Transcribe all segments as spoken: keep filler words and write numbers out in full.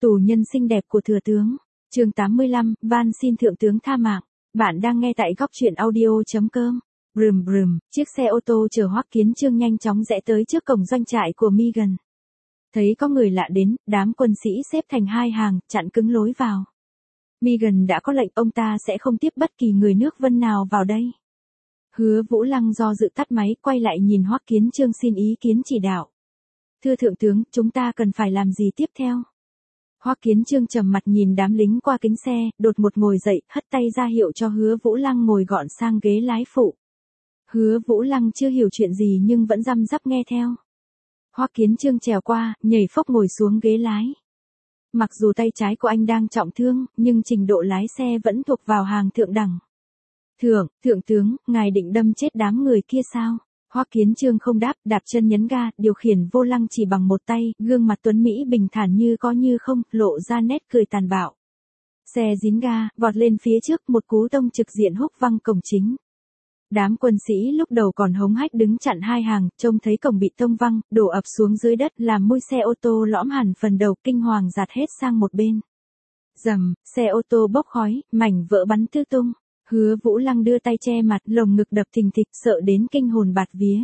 Tù nhân xinh đẹp của thừa tướng. Chương tám mươi lăm, van xin thượng tướng tha mạng. Bạn đang nghe tại góc truyện audio chấm com. Brum brum, chiếc xe ô tô chở Hoắc Kiến Chương nhanh chóng rẽ tới trước cổng doanh trại của Megan. Thấy có người lạ đến, đám quân sĩ xếp thành hai hàng, chặn cứng lối vào. Megan đã có lệnh ông ta sẽ không tiếp bất kỳ người nước Vân nào vào đây. Hứa Vũ Lăng do dự tắt máy, quay lại nhìn Hoắc Kiến Chương xin ý kiến chỉ đạo. Thưa thượng tướng, chúng ta cần phải làm gì tiếp theo? Hoắc Kiến Chương trầm mặt nhìn đám lính qua kính xe, đột một ngồi dậy, hất tay ra hiệu cho Hứa Vũ Lăng ngồi gọn sang ghế lái phụ. Hứa Vũ Lăng chưa hiểu chuyện gì nhưng vẫn răm rắp nghe theo. Hoắc Kiến Chương trèo qua, nhảy phốc ngồi xuống ghế lái. Mặc dù tay trái của anh đang trọng thương, nhưng trình độ lái xe vẫn thuộc vào hàng thượng đẳng. Thượng, thượng tướng, ngài định đâm chết đám người kia sao? Hoắc Kiến Chương không đáp, đạp chân nhấn ga, điều khiển vô lăng chỉ bằng một tay, gương mặt tuấn Mỹ bình thản như có như không, lộ ra nét cười tàn bạo. Xe dính ga, vọt lên phía trước, một cú tông trực diện húc văng cổng chính. Đám quân sĩ lúc đầu còn hống hách đứng chặn hai hàng, trông thấy cổng bị tông văng, đổ ập xuống dưới đất, làm mui xe ô tô lõm hẳn phần đầu, kinh hoàng giạt hết sang một bên. Rầm, xe ô tô bốc khói, mảnh vỡ bắn tứ tung. Hứa Vũ Lăng đưa tay che mặt, lồng ngực đập thình thịch, sợ đến kinh hồn bạt vía.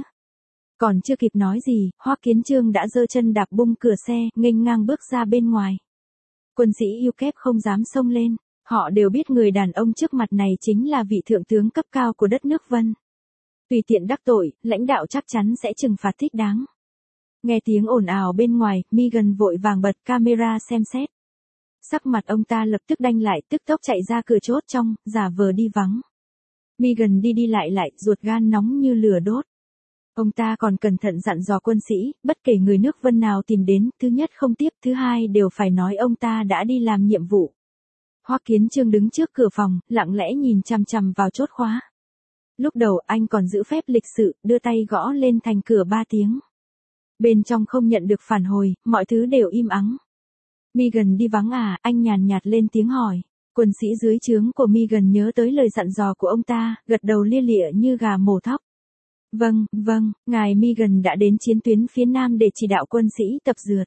Còn chưa kịp nói gì, Hoắc Kiến Chương đã giơ chân đạp bung cửa xe, nghênh ngang bước ra bên ngoài. Quân sĩ yêu kép không dám xông lên, họ đều biết người đàn ông trước mặt này chính là vị thượng tướng cấp cao của đất nước Vân. Tùy tiện đắc tội, lãnh đạo chắc chắn sẽ trừng phạt thích đáng. Nghe tiếng ồn ào bên ngoài, Megan vội vàng bật camera xem xét. Sắc mặt ông ta lập tức đanh lại, tức tốc chạy ra cửa chốt trong, giả vờ đi vắng. Megan đi đi lại lại, ruột gan nóng như lửa đốt. Ông ta còn cẩn thận dặn dò quân sĩ, bất kể người nước Vân nào tìm đến, thứ nhất không tiếp, thứ hai đều phải nói ông ta đã đi làm nhiệm vụ. Hoắc Kiến Chương đứng trước cửa phòng, lặng lẽ nhìn chằm chằm vào chốt khóa. Lúc đầu anh còn giữ phép lịch sự, đưa tay gõ lên thành cửa ba tiếng. Bên trong không nhận được phản hồi, mọi thứ đều im ắng. Megan đi vắng à, anh nhàn nhạt lên tiếng hỏi. Quân sĩ dưới trướng của Megan nhớ tới lời dặn dò của ông ta, gật đầu lia lịa như gà mổ thóc. Vâng, vâng, ngài Megan đã đến chiến tuyến phía Nam để chỉ đạo quân sĩ tập dượt.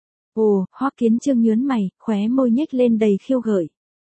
Ồ, Hoắc Kiến Chương nhướng mày, khóe môi nhếch lên đầy khiêu gợi.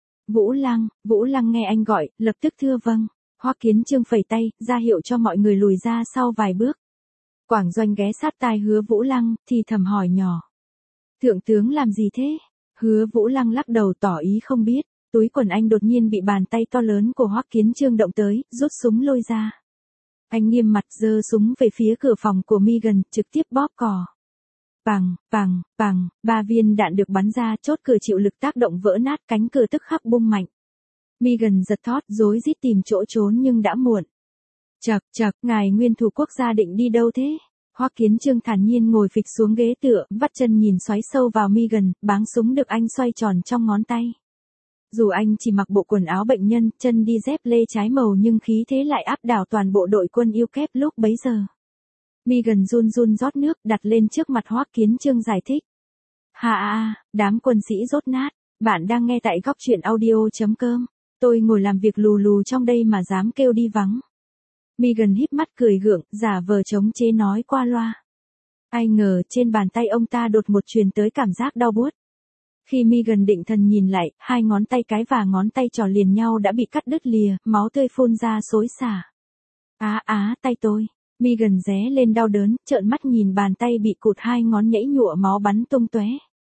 Vũ Lăng, Vũ Lăng nghe anh gọi, lập tức thưa vâng. Hoắc Kiến Chương phẩy tay, ra hiệu cho mọi người lùi ra sau vài bước. Quảng Doanh ghé sát tai Hứa Vũ Lăng, thì thầm hỏi nhỏ. Thượng tướng làm gì thế? Hứa Vũ Lăng lắc đầu tỏ ý không biết. Túi quần anh đột nhiên bị bàn tay to lớn của Hoắc Kiến Chương động tới, rút súng lôi ra. Anh nghiêm mặt giơ súng về phía cửa phòng của Megan, trực tiếp bóp cò. Pằng, pằng, pằng, ba viên đạn được bắn ra, chốt cửa chịu lực tác động vỡ nát, cánh cửa tức khắc bung mạnh. Megan giật thót, rối rít tìm chỗ trốn nhưng đã muộn. Chậc, chậc, ngài nguyên thủ quốc gia định đi đâu thế? Hoắc Kiến Chương thản nhiên ngồi phịch xuống ghế tựa, vắt chân nhìn xoáy sâu vào Megan, báng súng được anh xoay tròn trong ngón tay. Dù anh chỉ mặc bộ quần áo bệnh nhân, chân đi dép lê trái màu nhưng khí thế lại áp đảo toàn bộ đội quân yêu kép lúc bấy giờ. Megan run run rót nước, đặt lên trước mặt Hoắc Kiến Chương giải thích. Hà à, đám quân sĩ rốt nát, bạn đang nghe tại góc truyện audio chấm com. Tôi ngồi làm việc lù lù trong đây mà dám kêu đi vắng. Megan híp mắt cười gượng, giả vờ chống chế nói qua loa. Ai ngờ trên bàn tay ông ta đột một truyền tới cảm giác đau buốt. Khi Megan định thần nhìn lại, hai ngón tay cái và ngón tay trỏ liền nhau đã bị cắt đứt lìa, máu tươi phun ra xối xả. Á á, tay tôi. Megan ré lên đau đớn, trợn mắt nhìn bàn tay bị cụt hai ngón nhảy nhụa máu bắn tung tóe.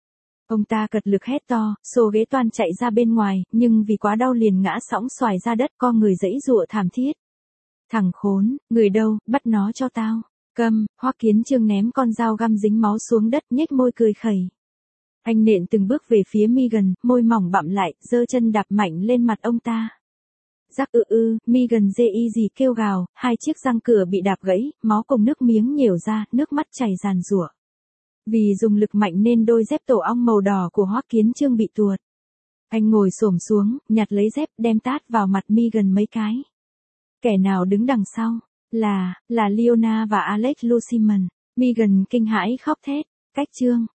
Ông ta cật lực hét to, xô ghế toan chạy ra bên ngoài, nhưng vì quá đau liền ngã sõng xoài ra đất, co người giãy giụa thảm thiết. Thằng khốn, người đâu, bắt nó cho tao. Câm, Hoắc Kiến Chương ném con dao găm dính máu xuống đất, nhếch môi cười khẩy. Anh nện từng bước về phía Megan, môi mỏng bặm lại, giơ chân đạp mạnh lên mặt ông ta. Rắc ư ư, Megan dê y gì kêu gào, hai chiếc răng cửa bị đạp gãy, máu cùng nước miếng nhểu ra, nước mắt chảy ràn rủa. Vì dùng lực mạnh nên đôi dép tổ ong màu đỏ của Hoắc Kiến Chương bị tuột. Anh ngồi xổm xuống, nhặt lấy dép, đem tát vào mặt Megan mấy cái. Kẻ nào đứng đằng sau? Là, là Leona và Alex Luciman. Megan kinh hãi khóc thét. Cách Chương,